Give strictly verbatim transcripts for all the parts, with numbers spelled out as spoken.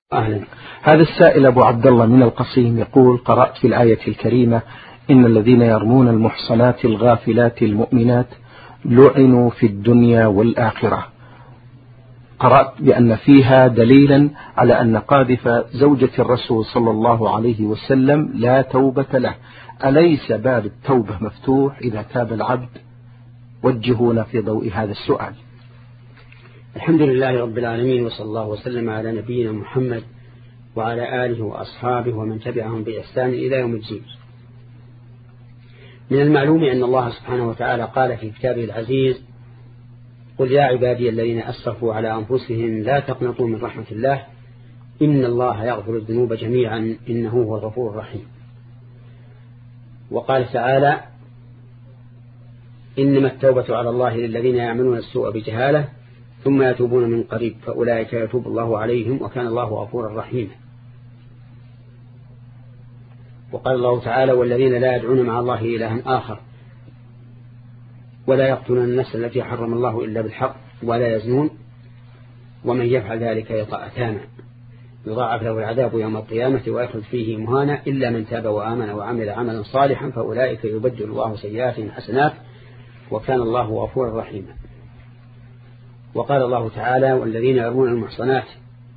أهلا. هذا السائل أبو عبد الله من القصيم يقول: قرأت في الآية الكريمة: إن الذين يرمون المحصنات الغافلات المؤمنات لعنوا في الدنيا والآخرة. قرأت بأن فيها دليلا على أن قاذف زوجة الرسول صلى الله عليه وسلم لا توبة له، أليس باب التوبة مفتوح إذا تاب العبد؟ وجهونا في ضوء هذا السؤال. الحمد لله رب العالمين، وصلى الله وسلم على نبينا محمد وعلى آله وأصحابه ومن تبعهم بإحسان إلى يوم الدين. من المعلوم أن الله سبحانه وتعالى قال في كتابه العزيز: قل يا عبادي الذين أسرفوا على أنفسهم لا تقنطوا من رحمة الله إن الله يغفر الذنوب جميعا إنه هو الغفور الرحيم. وقال تعالى: إنما التوبة على الله للذين يعملون السوء بجهالة ثم يتوبون من قريب فأولئك يتوب الله عليهم وكان الله غفورا رحيما. وقال الله تعالى: والذين لا يدعون مع الله إلها آخر ولا يقتلون النفس التي حرم الله إلا بالحق ولا يزنون ومن يفعل ذلك يلقى أثاما يضاعف له العذاب يوم القيامة ويخلد فيه مهانا إلا من تاب وآمن وعمل عملا صالحا فأولئك يبدل الله سيئاتهم حسنات وكان الله غفورا رحيما. وقال الله تعالى: والذين يرمون المحصنات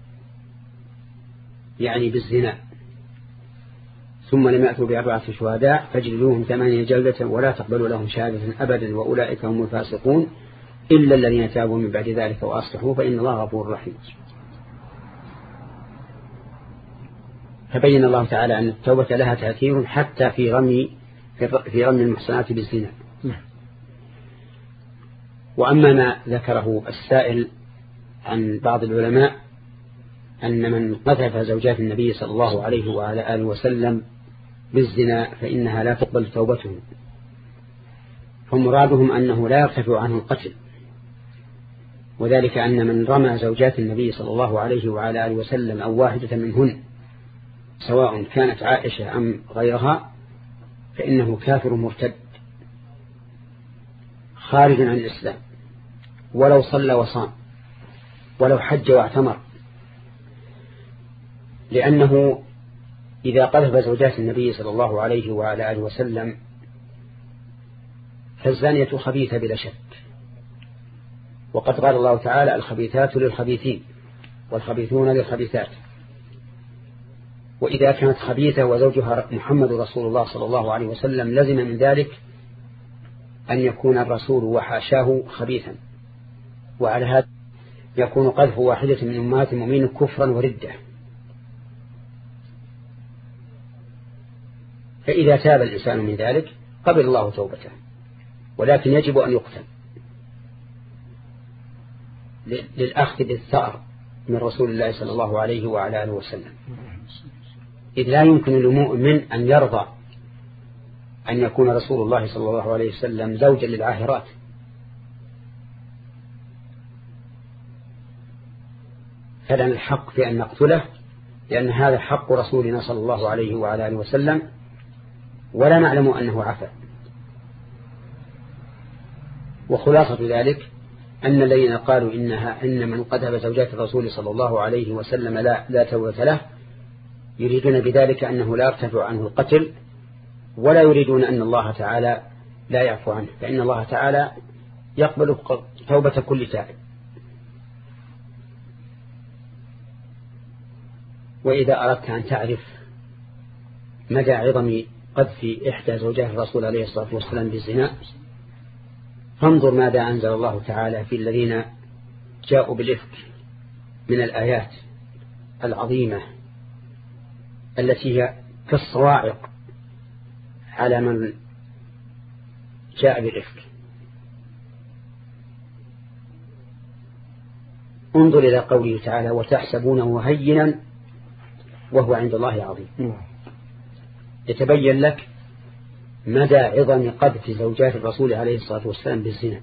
يعني بالزنا ثم لم يأتوا بأربعة شهداء فاجلدوهم ثمانية جلدة ولا تقبلوا لهم شهادة أبدا وأولئك هم الفاسقون إلا الذين تابوا من بعد ذلك وأصلحوا فإن الله غفور رحيم. فبين الله تعالى أن التوبة لها تأثير حتى في رمي في رمي المحصنات بالزنا. وأما ما ذكره السائل عن بعض العلماء أن من قذف زوجات النبي صلى الله عليه وعلى آله وسلم بالزنا فإنها لا تقبل توبته، فمرادهم أنه لا يرتفع عنه القتل، وذلك أن من رمى زوجات النبي صلى الله عليه وعلى آله وسلم أو واحدة منهن سواء كانت عائشة أم غيرها فإنه كافر مرتد خارج عن الإسلام، ولو صلى وصام ولو حج واعتمر، لأنه إذا قذف زوجات النبي صلى الله عليه وعلى آله وسلم فالزانية خبيثة بلا شك، وقد قال الله تعالى: الخبيثات للخبيثين والخبيثون للخبيثات. وإذا كانت خبيثة وزوجها محمد رسول الله صلى الله عليه وسلم لزم من ذلك أن يكون الرسول وحاشاه خبيثا، وعلى هذا يكون قذف واحدة من أمهات المؤمنين كفرا وردة. فإذا تاب الإنسان من ذلك قبل الله توبته، ولكن يجب أن يقتل للأخذ بالثأر من رسول الله صلى الله عليه وعلى آله وسلم، إذ لا يمكن للمؤمن أن يرضى أن يكون رسول الله صلى الله عليه وسلم زوجا للعاهرات. فلنا الحق في أن نقتله لأن هذا حق رسولنا صلى الله عليه وعلى آله وسلم ولا نعلم أنه عفا. وخلاصة ذلك أن الذين قالوا إنها إن من قذف زوجات الرسول صلى الله عليه وسلم لا, لا توبة له يريدون بذلك أنه لا يرتفع عنه القتل، ولا يريدون أن الله تعالى لا يعفو عنه، فإن الله تعالى يقبل توبة كل تائب. وإذا أردت أن تعرف مدى عظم قذف إحدى زوجات الرسول عليه الصلاة والسلام بالزنا فانظر ماذا أنزل الله تعالى في الذين جاءوا بالإفك من الآيات العظيمة التي هي كالصواعق على من جاء بالإفك. انظر إلى قوله تعالى: وتحسبونه هينا وهو عند الله عظيم. يتبين لك مدى عظم قذف زوجات الرسول عليه الصلاة والسلام بالزنا.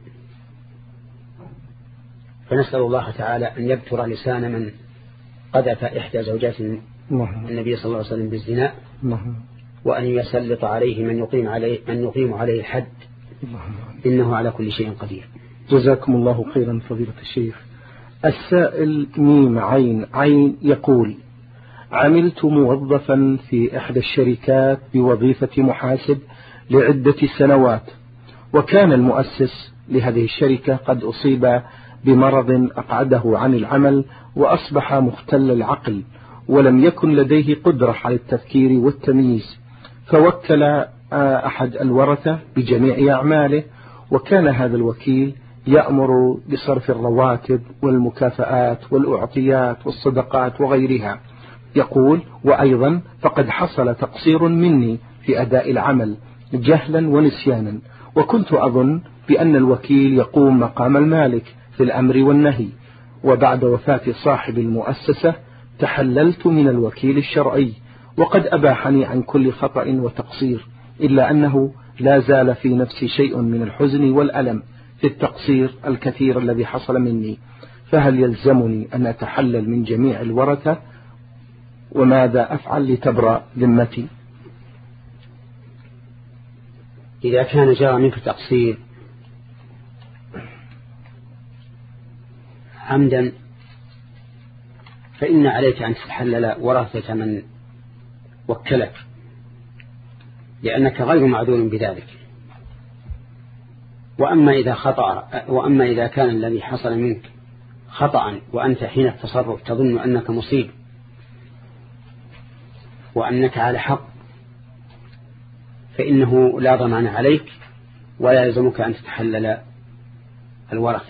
فنسأل الله تعالى أن يبتر لسان من قذف إحدى زوجات النبي صلى الله عليه وسلم بالزنا، وأن يسلط عليه من يقيم عليه من يقيم عليه الحد إنه على كل شيء قدير. جزاكم الله خيرا فضيلة الشيخ. السائل ميم عين عين يقول: عملت موظفا في إحدى الشركات بوظيفة محاسب لعدة سنوات، وكان المؤسس لهذه الشركة قد أصيب بمرض أقعده عن العمل وأصبح مختل العقل، ولم يكن لديه قدرة على التفكير والتمييز، فوكل أحد الورثة بجميع أعماله، وكان هذا الوكيل يأمر بصرف الرواتب والمكافآت والأعطيات والصدقات وغيرها. يقول: وأيضا فقد حصل تقصير مني في أداء العمل جهلا ونسيانا، وكنت أظن بأن الوكيل يقوم مقام المالك في الأمر والنهي، وبعد وفاة صاحب المؤسسة تحللت من الوكيل الشرعي، وقد أباحني عن كل خطأ وتقصير، إلا أنه لا زال في نفسي شيء من الحزن والألم في التقصير الكثير الذي حصل مني، فهل يلزمني أن أتحلل من جميع الورثة؟ وماذا أفعل لتبرأ ذمتي؟ إذا كان جرى منك تقصير عمدا فإن عليك أن تتحلل ورثة من وكلك، لأنك غير معذور بذلك. وأما إذا خطأ وأما إذا كان الذي حصل منك خطأ وأنت حين التصرف تظن أنك مصيب وأنك على حق، فإنه لا ضمان عليك ولا يلزمك أن تتحلل الورثة.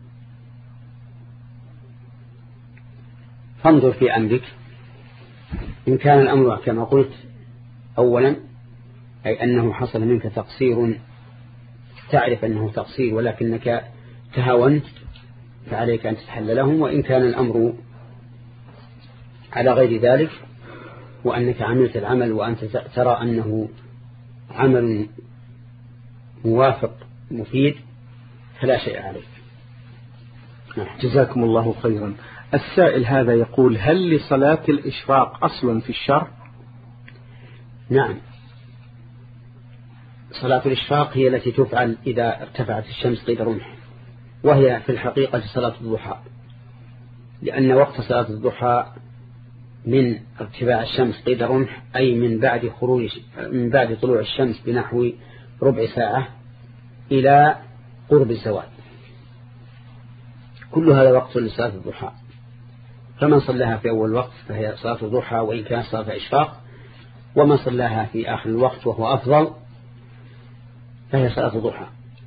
فانظر في أمرك، إن كان الأمر كما قلت أولا أي أنه حصل منك تقصير تعرف أنه تقصير ولكنك تهاونت فعليك أن تتحلله، وإن كان الأمر على غير ذلك وأنك عملت العمل وأنت ترى أنه عمل موافق مفيد فلا شيء عليك. جزاكم الله خيرا. السائل هذا يقول: هل لصلاة الإشراق أصل في الشرع؟ نعم، صلاة الإشراق هي التي تفعل إذا ارتفعت الشمس قيد رمح، وهي في الحقيقة صلاة الضحى، لأن وقت صلاة الضحى من ارتفاع الشمس قيد رمح أي من بعد خروج من بعد طلوع الشمس بنحو ربع ساعة إلى قرب الزوال، كل هذا وقت لصلاة الضحى. فمن صلاها في أول وقت فهي صلاة الضحى وإن كانت صلاة إشراق، ومن صلاها في آخر الوقت وهو أفضل فهي صلاة الضحى.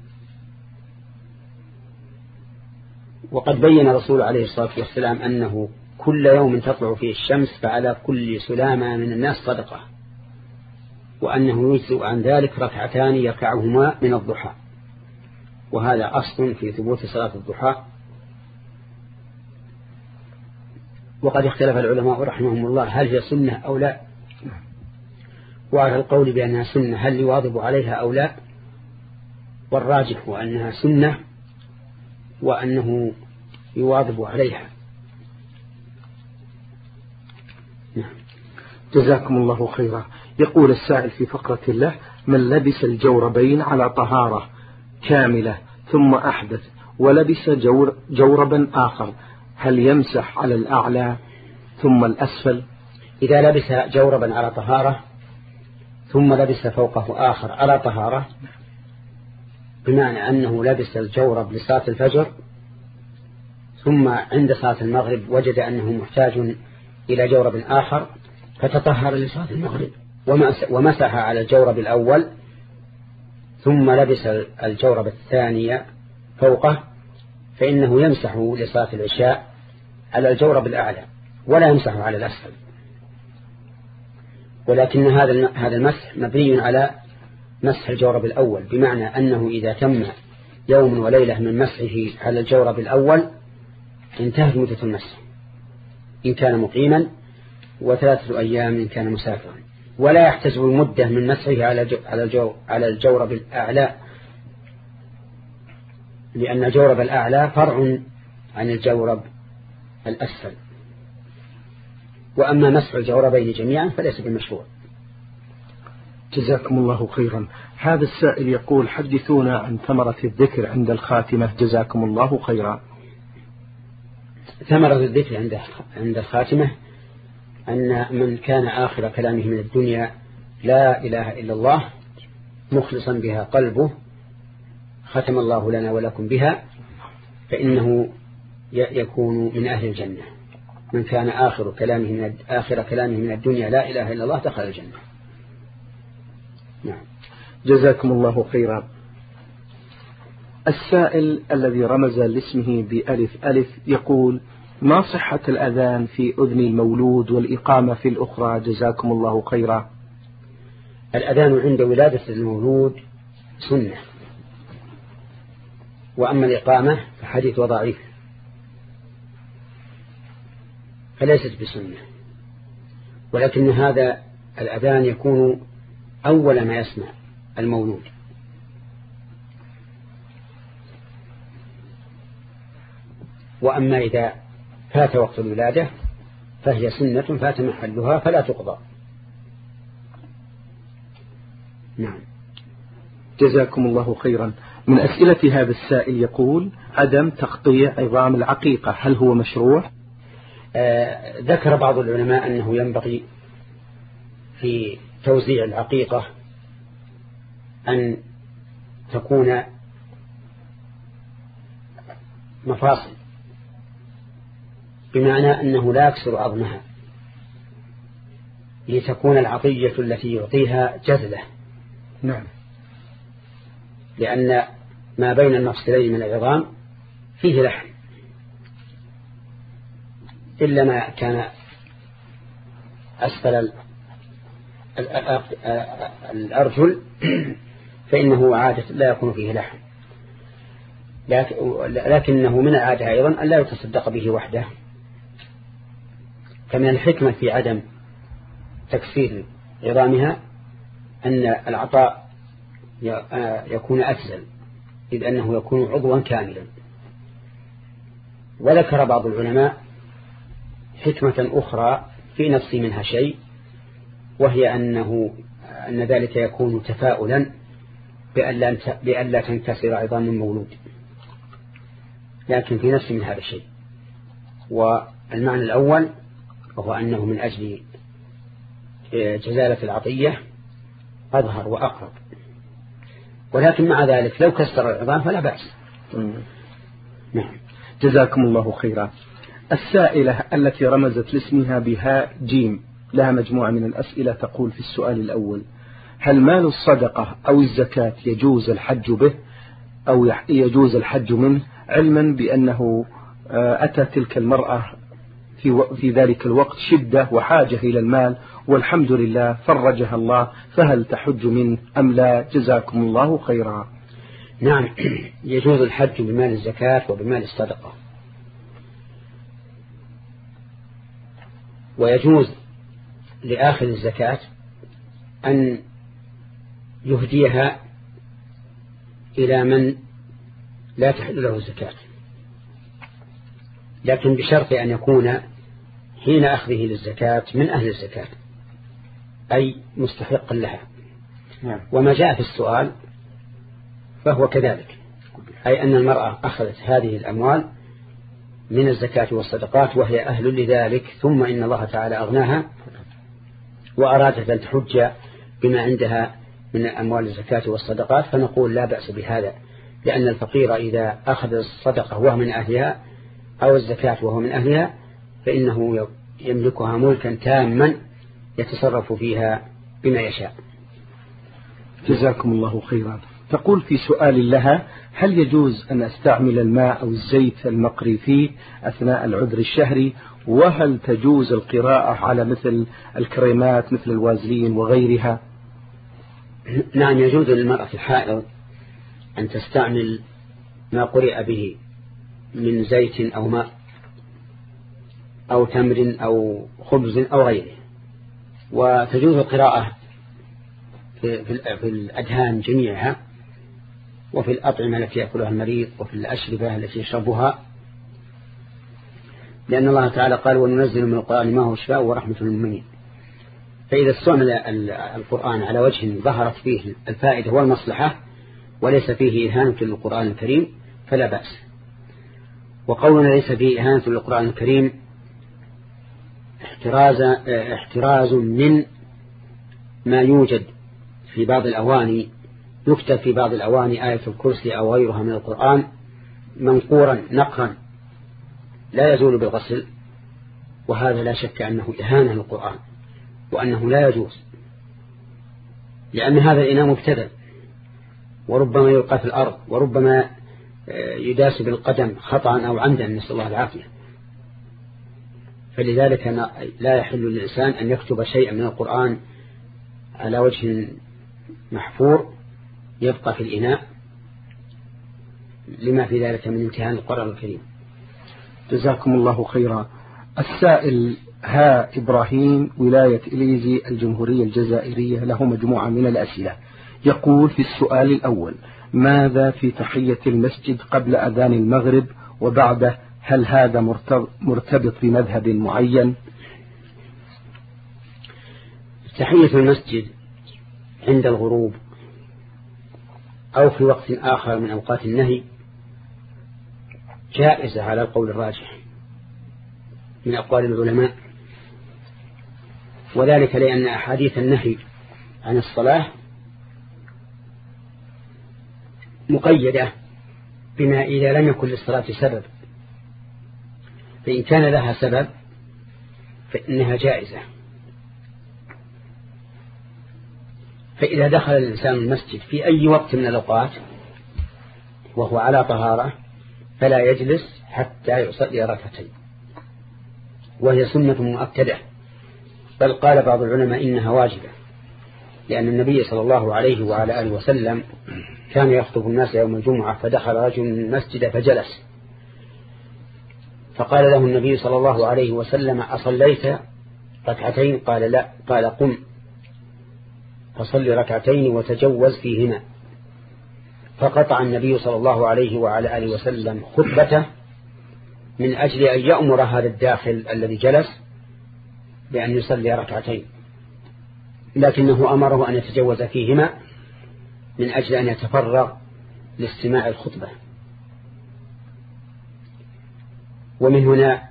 وقد بين الرسول عليه الصلاة والسلام أنه كل يوم تطلع فيه الشمس فعلى كل سلامة من الناس صدقة، وأنه يجزئ عن ذلك ركعتان يركعهما من الضحى، وهذا أصل في ثبوت صلاة الضحى. وقد اختلف العلماء رحمهم الله هل هي سنة أو لا، وعلى القول بأنها سنة هل يواظب عليها أو لا، والراجح أنها سنة وأنه يواظب عليها. نعم. جزاكم الله خيرا. يقول السائل في فقرة الله: من لبس الجوربين على طهارة كاملة ثم أحدث ولبس جور جوربا آخر هل يمسح على الأعلى ثم الأسفل؟ إذا لبس جوربا على طهارة ثم لبس فوقه آخر على طهارة، بمعنى أنه لبس الجورب لصلاة الفجر ثم عند صلاة المغرب وجد أنه محتاج إلى جورب آخر فتطهر لصلاة المغرب ومسح على الجورب الأول ثم لبس الجورب الثاني فوقه، فإنه يمسح لصلاة العشاء على الجورب الأعلى ولا يمسح على الأسفل. ولكن هذا هذا المسح مبني على مسح الجورب الأول، بمعنى أنه إذا تم يوم وليلة من مسحه على الجورب الأول انتهت مدة المسح إن كان مقيما، وثلاثة أيام إن كان مسافرا، ولا يحتسب المدة من مسحه على على الجورب الأعلى، لأن الجورب الأعلى فرع عن الجورب الأسفل. وأما مسح الجوربين جميعا فليس بمشروع. جزاكم الله خيرا. هذا السائل يقول: حدثونا عن ثمرة الذكر عند الخاتمة جزاكم الله خيرا. ثمرة الذكر عند عند الخاتمة أن من كان آخر كلامه من الدنيا لا إله إلا الله مخلصا بها قلبه ختم الله لنا ولكم بها فإنه يكون من أهل الجنة. من كان آخر كلامه من آخر كلامه من الدنيا لا إله إلا الله دخل الجنة. نعم. جزاكم الله خيرا. السائل الذي رمز لاسمه بألف ألف يقول: ما صحة الأذان في أذن المولود والإقامة في الأخرى؟ جزاكم الله خيرا. الأذان عند ولادة المولود سنة، وأما الإقامة فحديث وضعيف فليست بسنة، ولكن هذا الأذان يكون أول ما يسمع المولود. وأما إذا فات وقت الولادة فهي سنة فات محلها فلا تقضى. نعم. جزاكم الله خيرا. من أسئلة هذا السائل يقول: عدم تقطيع عظام العقيقة هل هو مشروع؟ آه ذكر بعض العلماء أنه ينبغي في توزيع العقيقة أن تكون مفاصل، بمعنى أنه لا يكسر عظمها، لتكون العطية التي يعطيها جزلة. نعم. لأن ما بين المفصلين من العظام فيه لحم، إلا ما كان أسفل الأرجل فإنه عادة لا يكون فيه لحم، لكنه من العادة أيضا أن لا يتصدق به وحده. فمن الحكمة في عدم تكسير عظامها أن العطاء يكون أفزل، إذ أنه يكون عضوا كاملا. وذكر بعض العلماء حكمة أخرى في نفس منها شيء، وهي أنه أن ذلك يكون تفاؤلا بأن لا تنكسر عظام المولود، لكن في نفس من هذا الشيء. والمعنى الأول وهو أنه من أجل جزالة العطية أظهر وأقرب، ولكن مع ذلك لو كسر العظام فلا بأس. نعم. جزاكم الله خيرا. السائلة التي رمزت لاسمها بهاء جيم لها مجموعة من الأسئلة، تقول في السؤال الأول: هل مال الصدقة أو الزكاة يجوز الحج به أو يجوز الحج منه، علما بأنه أتى تلك المرأة في في ذلك الوقت شدة وحاجة إلى المال والحمد لله فرجها الله، فهل تحج منه أم لا؟ جزاكم الله خيرا. نعم، يجوز الحج بمال الزكاة وبمال الصدقة، ويجوز لآخذ الزكاة أن يهديها إلى من لا تحل له الزكاة، لكن بشرط أن يكون حين أخذه للزكاة من أهل الزكاة، أي مستحق لها. نعم. وما جاء في السؤال فهو كذلك، أي أن المرأة أخذت هذه الأموال من الزكاة والصدقات وهي أهل لذلك، ثم إن الله تعالى أغناها وأرادت أن تحج بما عندها من أموال الزكاة والصدقات، فنقول لا بأس بهذا، لأن الفقير إذا أخذ الصدقة وهو من أهلها أو الزكاة وهو من أهلها فإنه يملكها ملكا تاما يتصرف فيها بما يشاء. جزاكم الله خيرا. تقول في سؤال لها: هل يجوز أن أستعمل الماء أو الزيت المقري فيه أثناء العذر الشهري؟ وهل تجوز القراءة على مثل الكريمات مثل الوازلين وغيرها؟ نعم، يجوز للمرأة الحائض أن تستعمل ما قرئ به من زيت أو ماء أو تمر أو خبز أو غيره، وتجوز القراءة في, في الأدهان جميعها، وفي الأطعمة التي يأكلها المريض، وفي الأشربة التي يشربها، لأن الله تعالى قال: وننزل من القرآن ما هو شفاء ورحمة للمؤمنين. فإذا استعمل القرآن على وجه ظهرت فيه الفائدة والمصلحة وليس فيه إهانة للقرآن الكريم فلا بأس. وقولنا ليس فيه إهانة للقرآن الكريم احتراز احتراز من ما يوجد في بعض الأواني، يكتب في بعض الأواني آية الكرسي أو غيرها من القرآن منقورا نقرا لا يزول بالغسل، وهذا لا شك أنه إهانة للقرآن وأنه لا يجوز، لأن هذا الإناء مبتذل وربما يلقى في الأرض وربما يداس بالقدم خطأ أو عمدا، نسأل الله العافية. فلذلك لا يحل للإنسان أن يكتب شيئا من القرآن على وجه محفور يبقى في الإناء لما في ذلك من امتهان القرآن الكريم. جزاكم الله خيرا. السائل ها إبراهيم ولاية إليزي الجمهورية الجزائرية له مجموعة من الأسئلة. يقول في السؤال الأول: ماذا في تحية المسجد قبل أذان المغرب وبعده؟ هل هذا مرتبط بمذهب معين؟ تحية المسجد عند الغروب أو في وقت آخر من أوقات النهي جائزة على القول الراجح من أقوال العلماء، وذلك لأن أحاديث النهي عن الصلاة مقيدة بما إذا لم يكن للصلاة سبب، فإن كان لها سبب فإنها جائزة. فإذا دخل الإنسان المسجد في أي وقت من الأوقات وهو على طهارة فلا يجلس حتى يصلي ركعتين، وهي سنة مؤكدة، بل قال بعض العلماء إنها واجبة، لأن النبي صلى الله عليه وعلى آله وسلم كان يخطب الناس يوم الجمعة فدخل رجل من المسجد فجلس، فقال له النبي صلى الله عليه وسلم: أصليت ركعتين؟ قال: لا. قال: قم فصل ركعتين وتجوز فيهما. فقطع النبي صلى الله عليه وعلى آله وسلم خطبته من أجل أن يأمر هذا الداخل الذي جلس بأن يصلي ركعتين، لكنه أمره أن يتجوز فيهما من أجل أن يتفرغ لاستماع الخطبة. ومن هنا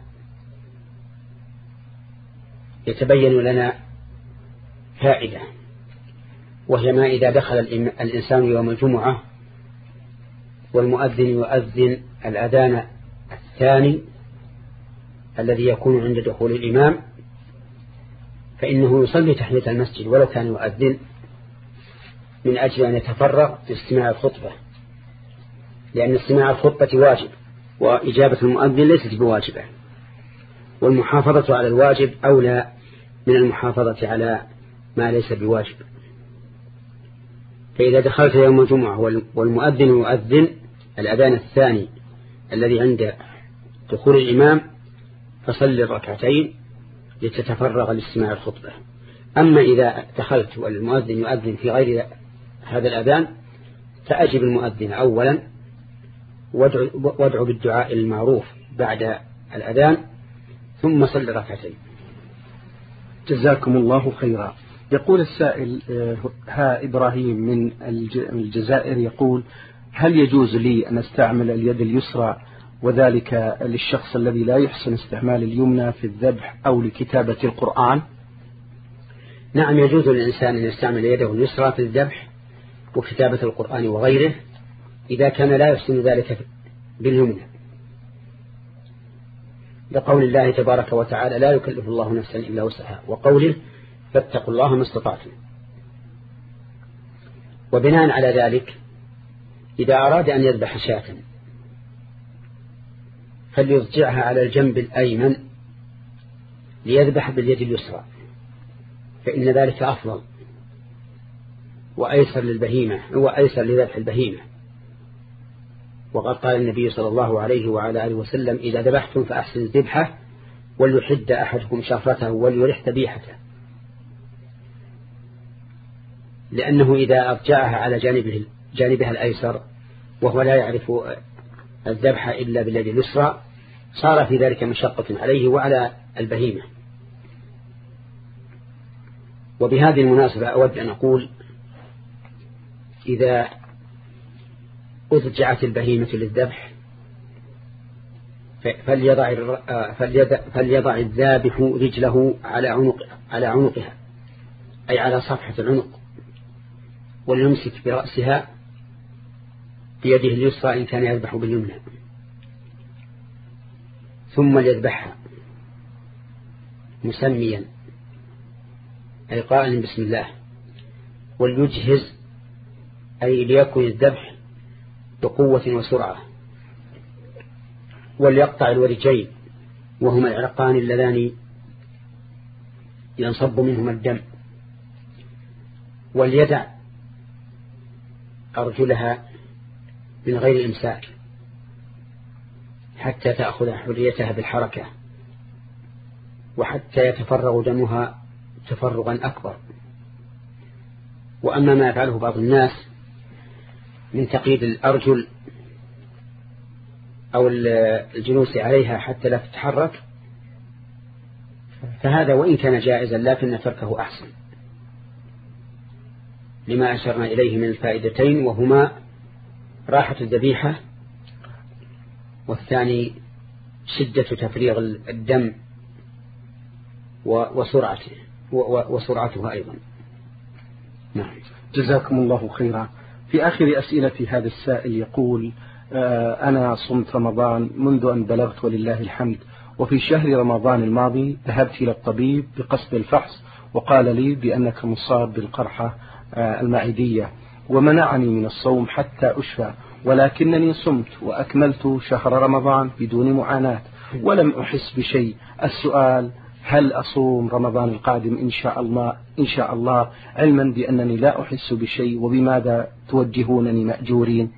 يتبين لنا فائدة، وهي ما إذا دخل الإنسان يوم الجمعة والمؤذن يؤذن الأذان الثاني الذي يكون عند دخول الإمام، فإنه يصلي تحية المسجد ولو كان يؤذن من أجل أن يتفرغ لاستماع الخطبة، لأن استماع الخطبة واجب وإجابة المؤذن ليست بواجبة، والمحافظة على الواجب أولى من المحافظة على ما ليس بواجب. فإذا دخلت يوم الجمعة والمؤذن يؤذن الأذان الثاني الذي عند دخول الإمام فصل الركعتين لتتفرغ لاستماع الخطبة. أما إذا دخلت والمؤذن يؤذن في غير هذا الأذان فأجب المؤذن أولا وادعو بالدعاء المعروف بعد الأذان ثم صل ركعتين. جزاكم الله خيرا. يقول السائل ها إبراهيم من الجزائر يقول: هل يجوز لي أن استعمل اليد اليسرى وذلك للشخص الذي لا يحسن استعمال اليمنى في الذبح أو لكتابة القرآن؟ نعم، يجوز للإنسان أن يستعمل يده اليسرى في الذبح وكتابة القرآن وغيره إذا كان لا يحسن ذلك باليمنى، لقول الله تبارك وتعالى: لا يكلف الله نفسا إلا وسعها، وقوله: فاتقوا الله ما استطعتم. وبناء على ذلك إذا أراد أن يذبح شاة فليضجعها على الجنب الأيمن ليذبح باليد اليسرى، فإن ذلك أفضل وأيسر للبهيمة وأيسر لذبح البهيمة. وقد قال النبي صلى الله عليه وعلى آله وسلم: إذا ذبحتم فأحسن الذبحة وليحد أحدكم شفرته وليرح ذبيحته، لأنه إذا أرجعها على جانبه جانبها الأيسر وهو لا يعرف الذبح إلا باليد اليسرى صار في ذلك مشقة عليه وعلى البهيمة. وبهذه المناسبة أود أن أقول: إذا أضجعت البهيمة للذبح فليضع, فليضع الذابح رجله على عنق على عنقها أي على صفحة العنق، وليمسك برأسها بيده اليسرى إن كان يذبح باليمنى، ثم ليذبحها مسميا أي قائلا بسم الله، وليجهز أي ليكن الذبح بقوة وسرعة، وليقطع الورجين وهما العرقان اللذان ينصب منهما الدم، وليدع أرجلها من غير إمساك حتى تأخذ حريتها بالحركة، وحتى يتفرغ دمها تفرغا أكبر. وأما ما يفعله بعض الناس من تقييد الأرجل أو الجلوس عليها حتى لا تتحرك فهذا وإن كان جائزا لكن تركه أحسن، لما أشرنا إليه من الفائدتين، وهما راحة الذبيحة، والثاني شدة تفريغ الدم وسرعته وسرعتها أيضا. نعم. جزاكم الله خيرا. في آخر أسئلة هذا السائل يقول: أنا صمت رمضان منذ أن بلغت ولله الحمد، وفي شهر رمضان الماضي ذهبت إلى الطبيب بقصد الفحص، وقال لي بأنك مصاب بالقرحة المعدية، ومنعني من الصوم حتى أشفى، ولكنني صمت وأكملت شهر رمضان بدون معاناة ولم أحس بشيء. السؤال: هل أصوم رمضان القادم إن شاء الله إن شاء الله علما بأنني لا أحس بشيء، وبماذا توجهونني مأجورين؟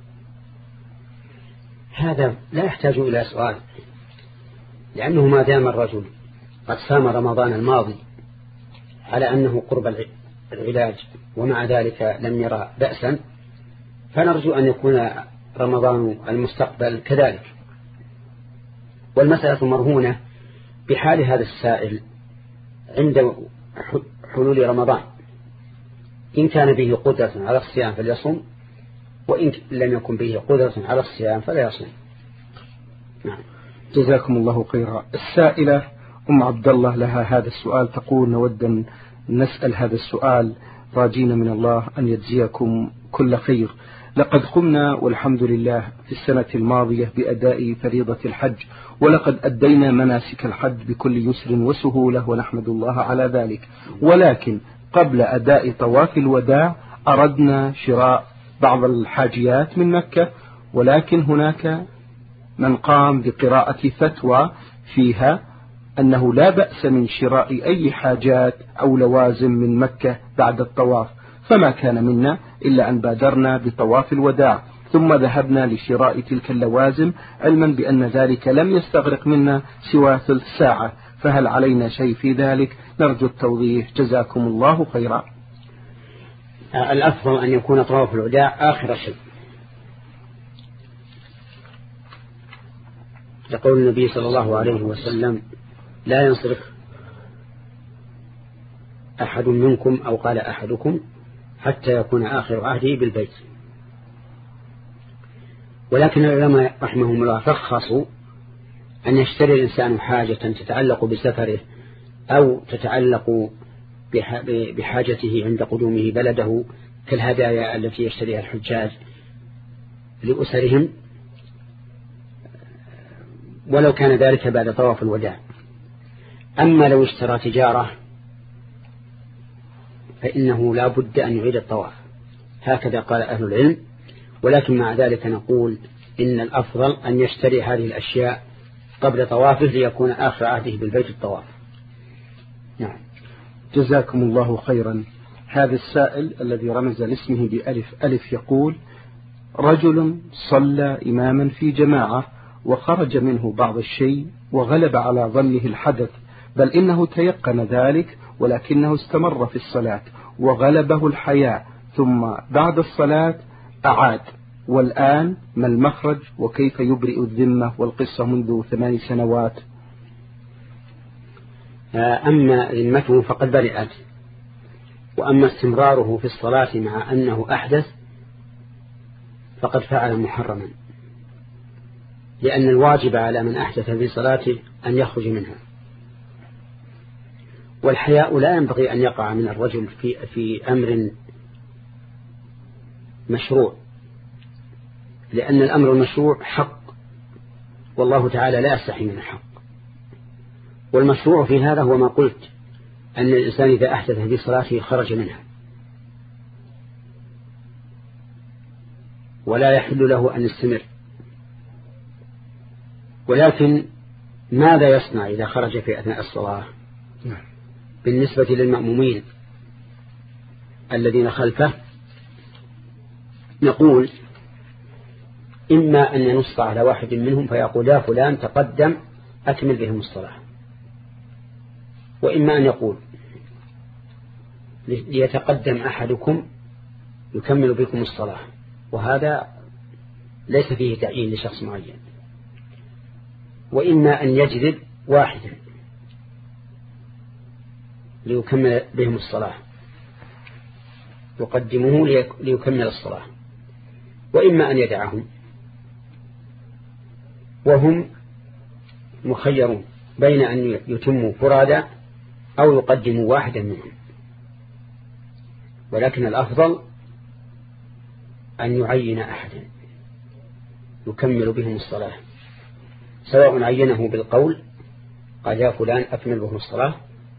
هذا لا يحتاج إلى سؤال، لأنه ما دام الرجل قد صام رمضان الماضي على أنه قرب العلاج ومع ذلك لم يرى بأسا، فنرجو أن يكون رمضان المستقبل كذلك. والمسألة مرهونة بحال هذا السائل عند حلول رمضان، إن كان به قدرة على الصيام فليصم، وإن لم يكن به قدرة على الصيام فلا يصم. نعم. جزاكم الله خيرا. السائلة أم عبد الله لها هذا السؤال، تقول: نود أن نسأل هذا السؤال راجين من الله أن يجزيكم كل خير. لقد قمنا والحمد لله في السنة الماضية بأداء فريضة الحج، ولقد أدينا مناسك الحج بكل يسر وسهولة ونحمد الله على ذلك، ولكن قبل أداء طواف الوداع أردنا شراء بعض الحاجيات من مكة، ولكن هناك من قام بقراءة فتوى فيها أنه لا بأس من شراء أي حاجات أو لوازم من مكة بعد الطواف، فما كان منا إلا أن بادرنا بطواف الوداع ثم ذهبنا لشراء تلك اللوازم، علما بأن ذلك لم يستغرق منا سوى ثلث ساعة، فهل علينا شيء في ذلك؟ نرجو التوضيح جزاكم الله خيرا. الأفضل أن يكون طواف الوداع آخر شيء، يقول النبي صلى الله عليه وسلم: لا ينصرف أحد منكم أو قال أحدكم حتى يكون آخر عهده بالبيت. ولكن العلماء رحمهم الله رخصوا أن يشتري الإنسان حاجة تتعلق بسفره أو تتعلق بحاجته عند قدومه بلده، كالهدايا التي يشتريها الحجاج لأسرهم، ولو كان ذلك بعد طواف الوداع. أما لو اشترى تجارة فإنه لا بد أن يعيد الطواف، هكذا قال أهل العلم. ولكن مع ذلك نقول إن الأفضل أن يشتري هذه الأشياء قبل طوافه ليكون آخر عهده بالبيت الطواف. نعم. جزاكم الله خيرا. هذا السائل الذي رمز لاسمه بألف ألف يقول: رجل صلى إماما في جماعة وخرج منه بعض الشيء وغلب على ظنه الحدث، بل إنه تيقن ذلك، ولكنه استمر في الصلاة وغلبه الحياء، ثم بعد الصلاة أعاد، والآن ما المخرج وكيف يبرئ الذمة؟ والقصة منذ ثمان سنوات. أما ذمته فقد برئت، وأما استمراره في الصلاة مع أنه أحدث فقد فعل محرما، لأن الواجب على من أحدث في صلاته أن يخرج منها. والحياء لا ينبغي أن يقع من الرجل في, في أمر مشروع، لأن الأمر المشروع حق، والله تعالى لا يستحي من الحق. والمشروع في هذا هو ما قلت، أن الإنسان إذا أحدث في صلاته خرج منها، ولا يحل له أن يستمر. ولكن ماذا يصنع إذا خرج في أثناء الصلاة؟ بالنسبة للمأمومين الذين خلفه نقول إما أن ينص على واحد منهم فيقول يا فلان تقدم أكمل بهم الصلاة، وإما أن يقول ليتقدم أحدكم يكمل بكم الصلاة، وهذا ليس فيه تعيين لشخص معين. وإما أن يجذب واحدا ليكمل بهم الصلاة، يقدمه ليكمل الصلاة، وإما أن يدعهم، وهم مخيرون بين أن يتموا فرادا أو يقدموا واحدا منهم. ولكن الأفضل أن يعين أحدا يكمل بهم الصلاة، سواء عينه بالقول قال يا فلان أكمل بهم الصلاة،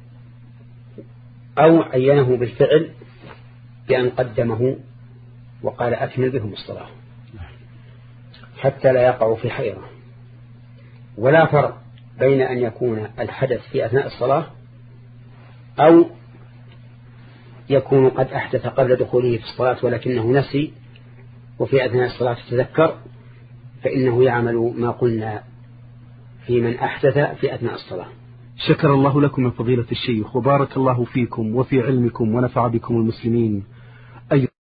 أو عينه بالفعل بأن قدمه وقال أكمل بهم الصلاة، حتى لا يقع في حيرة. ولا فرق بين أن يكون الحدث في أثناء الصلاة أو يكون قد أحدث قبل دخوله في الصلاة ولكنه نسي وفي أثناء الصلاة تذكر، فإنه يعمل ما قلنا في من أحدث في أثناء الصلاة. شكر الله لكم من فضيلة الشيخ، وبارك الله فيكم وفي علمكم ونفع بكم المسلمين.